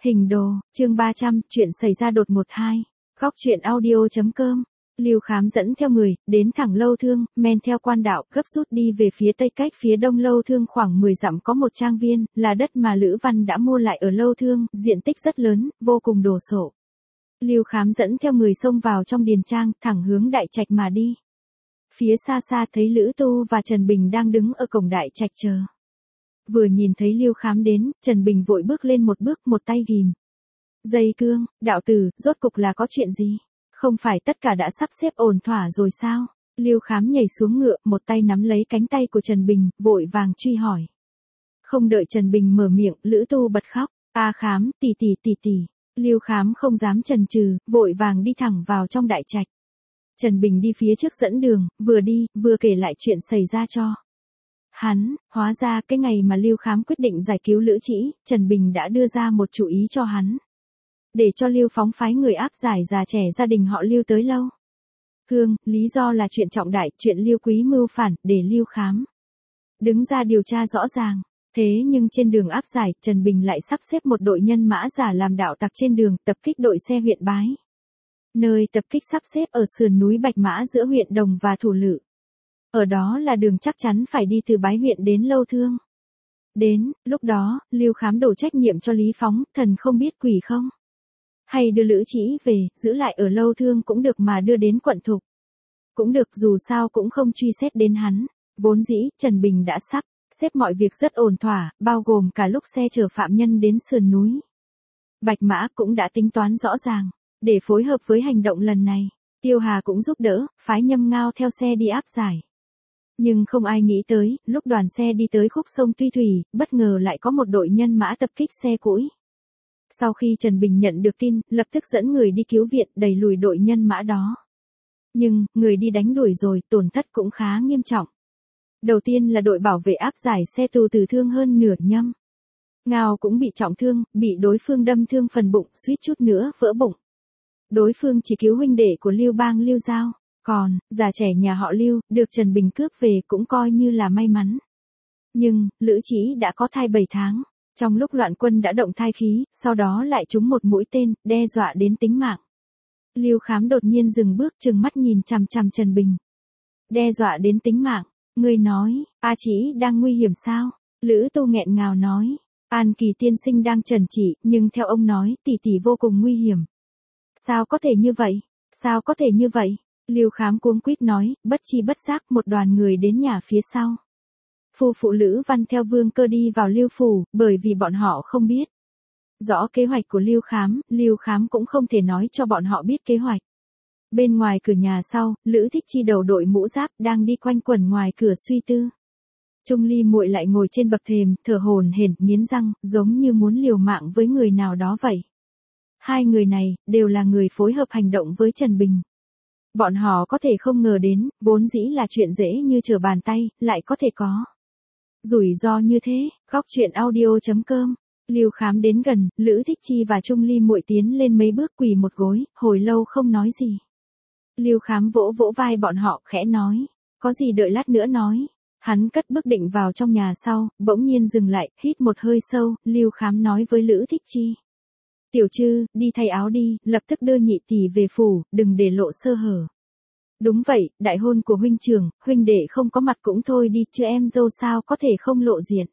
Hình đồ, chương 300, chuyện xảy ra đột ngột 2. Góc truyện audio.com. Lưu Khám dẫn theo người, đến thẳng Lâu Thương, men theo quan đạo, gấp rút đi về phía tây, cách phía đông Lâu Thương khoảng 10 dặm có một trang viên, là đất mà Lữ Văn đã mua lại ở Lâu Thương, diện tích rất lớn, vô cùng đồ sộ. Lưu Khám dẫn theo người xông vào trong điền trang, thẳng hướng đại trạch mà đi. Phía xa xa thấy Lữ Tu và Trần Bình đang đứng ở cổng đại trạch chờ. Vừa nhìn thấy Lưu Khám đến, Trần Bình vội bước lên một bước, một tay ghìm dây cương. Đạo tử, rốt cục là có chuyện gì? Không phải tất cả đã sắp xếp ổn thỏa rồi sao? Lưu Khám nhảy xuống ngựa, một tay nắm lấy cánh tay của Trần Bình, vội vàng truy hỏi. Không đợi Trần Bình mở miệng, Lữ Tu bật khóc. A Khám, tỷ tỷ. Lưu Khám không dám chần chừ, vội vàng đi thẳng vào trong đại trạch. Trần Bình đi phía trước dẫn đường, vừa đi, vừa kể lại chuyện xảy ra cho hắn. Hóa ra cái ngày mà Lưu Khám quyết định giải cứu Lữ Trĩ, Trần Bình đã đưa ra một chủ ý cho hắn. Để cho Lưu Phóng phái người áp giải già trẻ gia đình họ Lưu tới Lâu Thương, lý do là chuyện trọng đại, chuyện Lưu Quý mưu phản, để Lưu Khám đứng ra điều tra rõ ràng. Thế nhưng trên đường áp giải, Trần Bình lại sắp xếp một đội nhân mã giả làm đạo tặc trên đường, tập kích đội xe huyện Bái. Nơi tập kích sắp xếp ở sườn núi Bạch Mã giữa huyện Đồng và Thủ Lự. Ở đó là đường chắc chắn phải đi từ Bái huyện đến Lâu Thương. Đến, lúc đó, Lưu Khám đổ trách nhiệm cho Lý Phóng, thần không biết quỷ không. Hay đưa Lữ Trĩ về, giữ lại ở Lâu Thương cũng được, mà đưa đến quận Thục cũng được, dù sao cũng không truy xét đến hắn. Vốn dĩ, Trần Bình đã sắp xếp mọi việc rất ổn thỏa, bao gồm cả lúc xe chở phạm nhân đến sườn núi Bạch Mã, cũng đã tính toán rõ ràng. Để phối hợp với hành động lần này, Tiêu Hà cũng giúp đỡ, phái Nhâm Ngao theo xe đi áp giải. Nhưng không ai nghĩ tới, lúc đoàn xe đi tới khúc sông Tuy Thủy, bất ngờ lại có một đội nhân mã tập kích xe cũi. Sau khi Trần Bình nhận được tin, lập tức dẫn người đi cứu viện, đẩy lùi đội nhân mã đó. Nhưng, người đi đánh đuổi rồi, tổn thất cũng khá nghiêm trọng. Đầu tiên là đội bảo vệ áp giải xe tù tử thương hơn nửa, Nhâm Ngao cũng bị trọng thương, bị đối phương đâm thương phần bụng, suýt chút nữa vỡ bụng. Đối phương chỉ cứu huynh đệ của Lưu Bang Lưu Giao, còn, già trẻ nhà họ Lưu, được Trần Bình cướp về cũng coi như là may mắn. Nhưng, Lữ Trĩ đã có thai 7 tháng, trong lúc loạn quân đã động thai khí, sau đó lại trúng một mũi tên, đe dọa đến tính mạng. Lưu Khám đột nhiên dừng bước, trừng mắt nhìn chằm chằm Trần Bình. Đe dọa đến tính mạng, ngươi nói, A Trĩ đang nguy hiểm sao? Lữ Tu nghẹn ngào nói, An Kỳ tiên sinh đang trần trị, nhưng theo ông nói, tỷ tỷ vô cùng nguy hiểm. Sao có thể như vậy? Sao có thể như vậy? Lưu Khám cuống quýt nói, bất chi bất giác một đoàn người đến nhà phía sau. Phu phụ Lữ Văn theo Vương Cơ đi vào Lưu phủ, bởi vì bọn họ không biết rõ kế hoạch của Lưu Khám cũng không thể nói cho bọn họ biết kế hoạch. Bên ngoài cửa nhà sau, Lữ Thích Chi đầu đội mũ giáp đang đi quanh quẩn ngoài cửa suy tư. Trung Ly muội lại ngồi trên bậc thềm, thở hổn hển, nghiến răng, giống như muốn liều mạng với người nào đó vậy. Hai người này, đều là người phối hợp hành động với Trần Bình. Bọn họ có thể không ngờ đến, vốn dĩ là chuyện dễ như trở bàn tay, lại có thể có rủi ro như thế. Góc truyện audio.com. Lưu Khám đến gần, Lữ Thích Chi và Trung Ly muội tiến lên mấy bước, quỳ một gối, hồi lâu không nói gì. Lưu Khám vỗ vỗ vai bọn họ, khẽ nói, có gì đợi lát nữa nói. Hắn cất bước định vào trong nhà sau, bỗng nhiên dừng lại, hít một hơi sâu. Lưu Khám nói với Lữ Thích Chi. Tiểu Trư, đi thay áo đi, lập tức đưa nhị tỷ về phủ, đừng để lộ sơ hở. Đúng vậy, đại hôn của huynh trưởng, huynh đệ không có mặt cũng thôi đi, chứ em dâu sao có thể không lộ diện.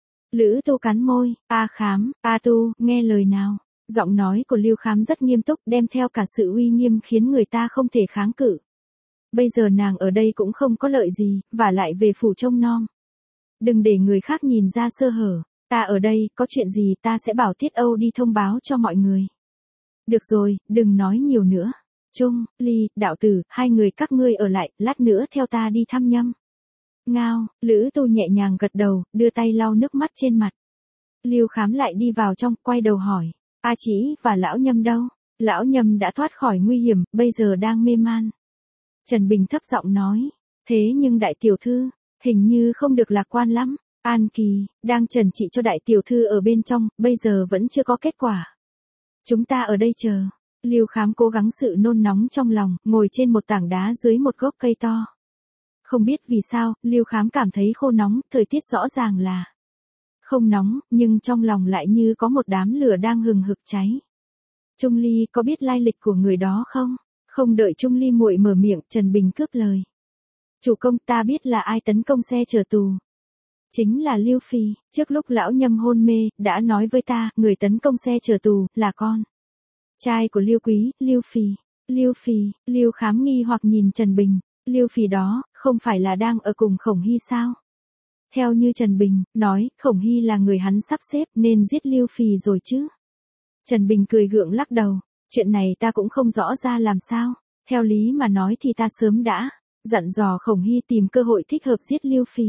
Lữ Tu cắn môi, A Khám, A Tu, nghe lời nào. Giọng nói của Lưu Khám rất nghiêm túc, đem theo cả sự uy nghiêm khiến người ta không thể kháng cự. Bây giờ nàng ở đây cũng không có lợi gì, và lại về phủ trông nom. Đừng để người khác nhìn ra sơ hở. Ta ở đây, có chuyện gì ta sẽ bảo Tiết Âu đi thông báo cho mọi người. Được rồi, đừng nói nhiều nữa. Trung, Ly, đạo tử, hai người các ngươi ở lại, lát nữa theo ta đi thăm Nhâm Ngao. Lữ Tu nhẹ nhàng gật đầu, đưa tay lau nước mắt trên mặt. Lưu Khám lại đi vào trong, quay đầu hỏi, A Trĩ và lão Nhâm đâu? Lão Nhâm đã thoát khỏi nguy hiểm, bây giờ đang mê man. Trần Bình thấp giọng nói, thế nhưng đại tiểu thư, hình như không được lạc quan lắm. An Kỳ, đang trần trị cho đại tiểu thư ở bên trong, bây giờ vẫn chưa có kết quả. Chúng ta ở đây chờ. Lưu Khám cố gắng sự nôn nóng trong lòng, ngồi trên một tảng đá dưới một gốc cây to. Không biết vì sao, Lưu Khám cảm thấy khô nóng, thời tiết rõ ràng là không nóng, nhưng trong lòng lại như có một đám lửa đang hừng hực cháy. Trung Ly có biết lai lịch của người đó không? Không đợi Trung Ly muội mở miệng, Trần Bình cướp lời. Chủ công, ta biết là ai tấn công xe chở tù. Chính là Lưu Phì, trước lúc lão Nhâm hôn mê, đã nói với ta, người tấn công xe chở tù, là con trai của Lưu Quý, Lưu Phì. Lưu Phì, Lưu Khám nghi hoặc nhìn Trần Bình, Lưu Phì đó, không phải là đang ở cùng Khổng Hy sao? Theo như Trần Bình, nói, Khổng Hy là người hắn sắp xếp nên giết Lưu Phì rồi chứ. Trần Bình cười gượng lắc đầu, chuyện này ta cũng không rõ ra làm sao, theo lý mà nói thì ta sớm đã dặn dò Khổng Hy tìm cơ hội thích hợp giết Lưu Phì.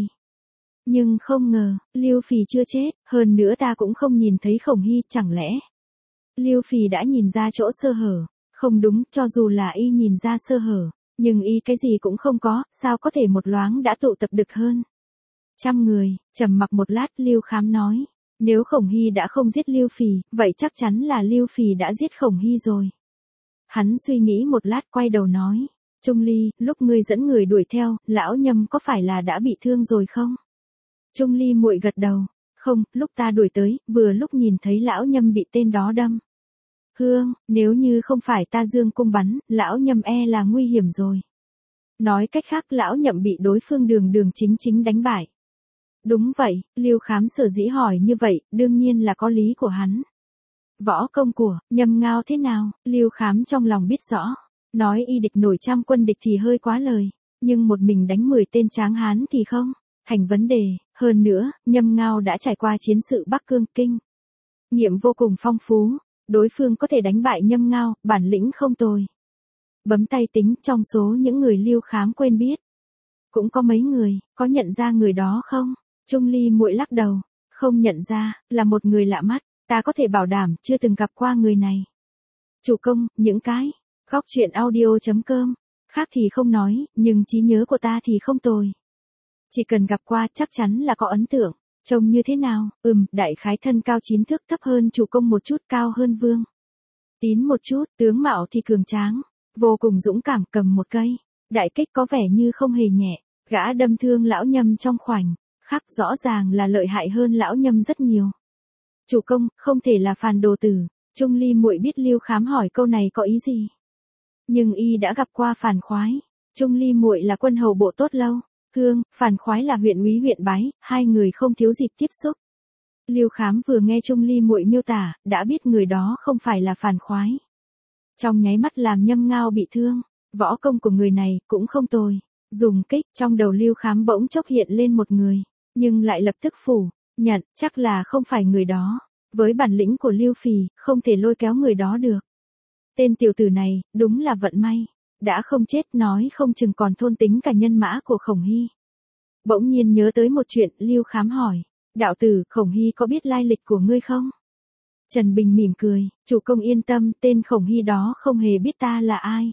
Nhưng không ngờ, Lưu Phì chưa chết, hơn nữa ta cũng không nhìn thấy Khổng Hy, chẳng lẽ Lưu Phì đã nhìn ra chỗ sơ hở? Không đúng, cho dù là y nhìn ra sơ hở, nhưng y cái gì cũng không có, sao có thể một loáng đã tụ tập được hơn 100 người. Trầm mặc một lát, Lưu Khám nói, nếu Khổng Hy đã không giết Lưu Phì, vậy chắc chắn là Lưu Phì đã giết Khổng Hy rồi. Hắn suy nghĩ một lát, quay đầu nói, Trung Ly, lúc ngươi dẫn người đuổi theo, lão Nhâm có phải là đã bị thương rồi không? Trung Ly muội gật đầu, không, lúc ta đuổi tới, vừa lúc nhìn thấy lão Nhâm bị tên đó đâm. Hương, nếu như không phải ta dương cung bắn, lão Nhâm là nguy hiểm rồi. Nói cách khác, lão Nhậm bị đối phương Đường Đường chính chính đánh bại. Đúng vậy, Lưu Khám sở dĩ hỏi như vậy, đương nhiên là có lý của hắn. Võ công của Nhâm Ngao thế nào? Lưu Khám trong lòng biết rõ, nói y địch nổi 100 quân địch thì hơi quá lời, nhưng một mình đánh 10 tên tráng hán thì không thành vấn đề. Hơn nữa, Nhâm Ngao đã trải qua chiến sự Bắc Cương, kinh nghiệm vô cùng phong phú, đối phương có thể đánh bại Nhâm Ngao, bản lĩnh không tồi. Bấm tay tính, trong số những người Lưu Khám quên biết, cũng có mấy người, có nhận ra người đó không? Trung Ly muội lắc đầu, không nhận ra, là một người lạ mắt, ta có thể bảo đảm chưa từng gặp qua người này. Chủ công, những cái góc truyện audio.com, khác thì không nói, nhưng trí nhớ của ta thì không tồi. Chỉ cần gặp qua chắc chắn là có ấn tượng. Trông như thế nào? Đại khái thân cao 9 thước, thấp hơn chủ công một chút, cao hơn Vương Tín một chút, tướng mạo thì cường tráng, vô cùng dũng cảm, cầm một cây đại kích có vẻ như không hề nhẹ, gã đâm thương lão Nhâm trong khoảnh khắc, rõ ràng là lợi hại hơn lão Nhâm rất nhiều. Chủ công, không thể là phàn đồ tử. Trung Ly muội biết Lưu Khám hỏi câu này có ý gì, nhưng y đã gặp qua Phàn Khoái. Trung Ly muội là quân hầu bộ Tốt Lâu Hương, Phàn Khoái là huyện úy huyện Bái, hai người không thiếu dịp tiếp xúc. Lưu Khám vừa nghe Trung Ly muội miêu tả, đã biết người đó không phải là Phàn Khoái. Trong nháy mắt làm Nhâm Ngao bị thương, võ công của người này cũng không tồi. Dùng kích, trong đầu Lưu Khám bỗng chốc hiện lên một người, nhưng lại lập tức phủ nhận, chắc là không phải người đó. Với bản lĩnh của Lưu Phì, không thể lôi kéo người đó được. Tên tiểu tử này, đúng là vận may. Đã không chết, nói không chừng còn thôn tính cả nhân mã của Khổng Hy. Bỗng nhiên nhớ tới một chuyện, Lưu Khám hỏi, đạo tử, Khổng Hy có biết lai lịch của ngươi không? Trần Bình mỉm cười, chủ công yên tâm, tên Khổng Hy đó không hề biết ta là ai.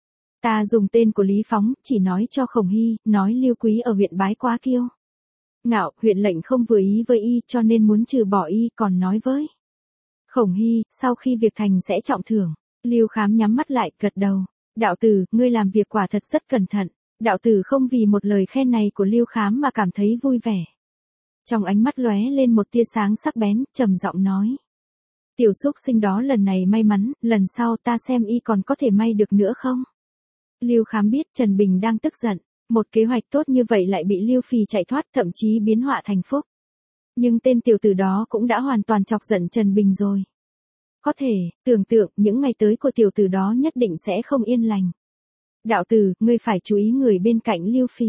Ta dùng tên của Lý Phóng, chỉ nói cho Khổng Hy, nói Lưu Quý ở huyện Bái quá kiêu ngạo, huyện lệnh không vừa ý với y cho nên muốn trừ bỏ y, còn nói với Khổng Hy, sau khi việc thành sẽ trọng thưởng. Lưu Khám nhắm mắt lại, gật đầu. Đạo tử, ngươi làm việc quả thật rất cẩn thận. Đạo tử không vì một lời khen này của Lưu Khám mà cảm thấy vui vẻ. Trong ánh mắt lóe lên một tia sáng sắc bén, trầm giọng nói. Tiểu xúc sinh đó lần này may mắn, lần sau ta xem y còn có thể may được nữa không? Lưu Khám biết Trần Bình đang tức giận. Một kế hoạch tốt như vậy lại bị Lưu Phì chạy thoát, thậm chí biến họa thành phúc. Nhưng tên tiểu tử đó cũng đã hoàn toàn chọc giận Trần Bình rồi. Có thể, tưởng tượng, những ngày tới của tiểu tử đó nhất định sẽ không yên lành. Đạo tử, ngươi phải chú ý người bên cạnh Lưu Phì.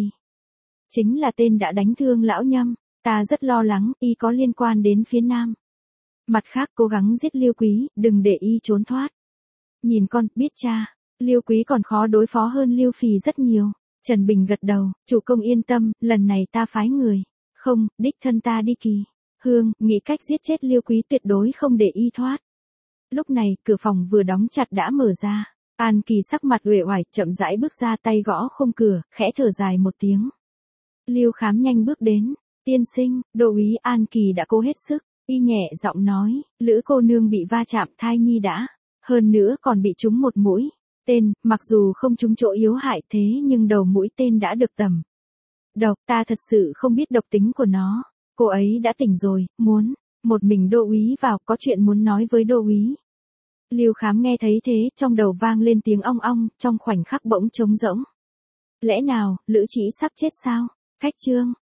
Chính là tên đã đánh thương lão Nhâm, ta rất lo lắng, y có liên quan đến phía Nam. Mặt khác, cố gắng giết Lưu Quý, đừng để y trốn thoát. Nhìn con, biết cha, Lưu Quý còn khó đối phó hơn Lưu Phì rất nhiều. Trần Bình gật đầu, chủ công yên tâm, lần này ta phái người. Không, đích thân ta đi Kỳ Hương, nghĩ cách giết chết Lưu Quý, tuyệt đối không để y thoát. Lúc này, cửa phòng vừa đóng chặt đã mở ra. An Kỳ sắc mặt uể oải, chậm rãi bước ra, tay gõ khung cửa, khẽ thở dài một tiếng. Lưu Khám nhanh bước đến. Tiên sinh, đô úy An Kỳ đã cố hết sức. Y nhẹ giọng nói, Lữ cô nương bị va chạm, thai nhi đã. Hơn nữa còn bị trúng một mũi tên, mặc dù không trúng chỗ yếu hại thế nhưng đầu mũi tên đã được tẩm độc, ta thật sự không biết độc tính của nó. Cô ấy đã tỉnh rồi, muốn. Một mình Đô úy vào, có chuyện muốn nói với Đô úy. Lưu Khám nghe thấy thế, trong đầu vang lên tiếng ong ong, trong khoảnh khắc bỗng trống rỗng. Lẽ nào, Lữ Trĩ sắp chết sao? Khách Trương.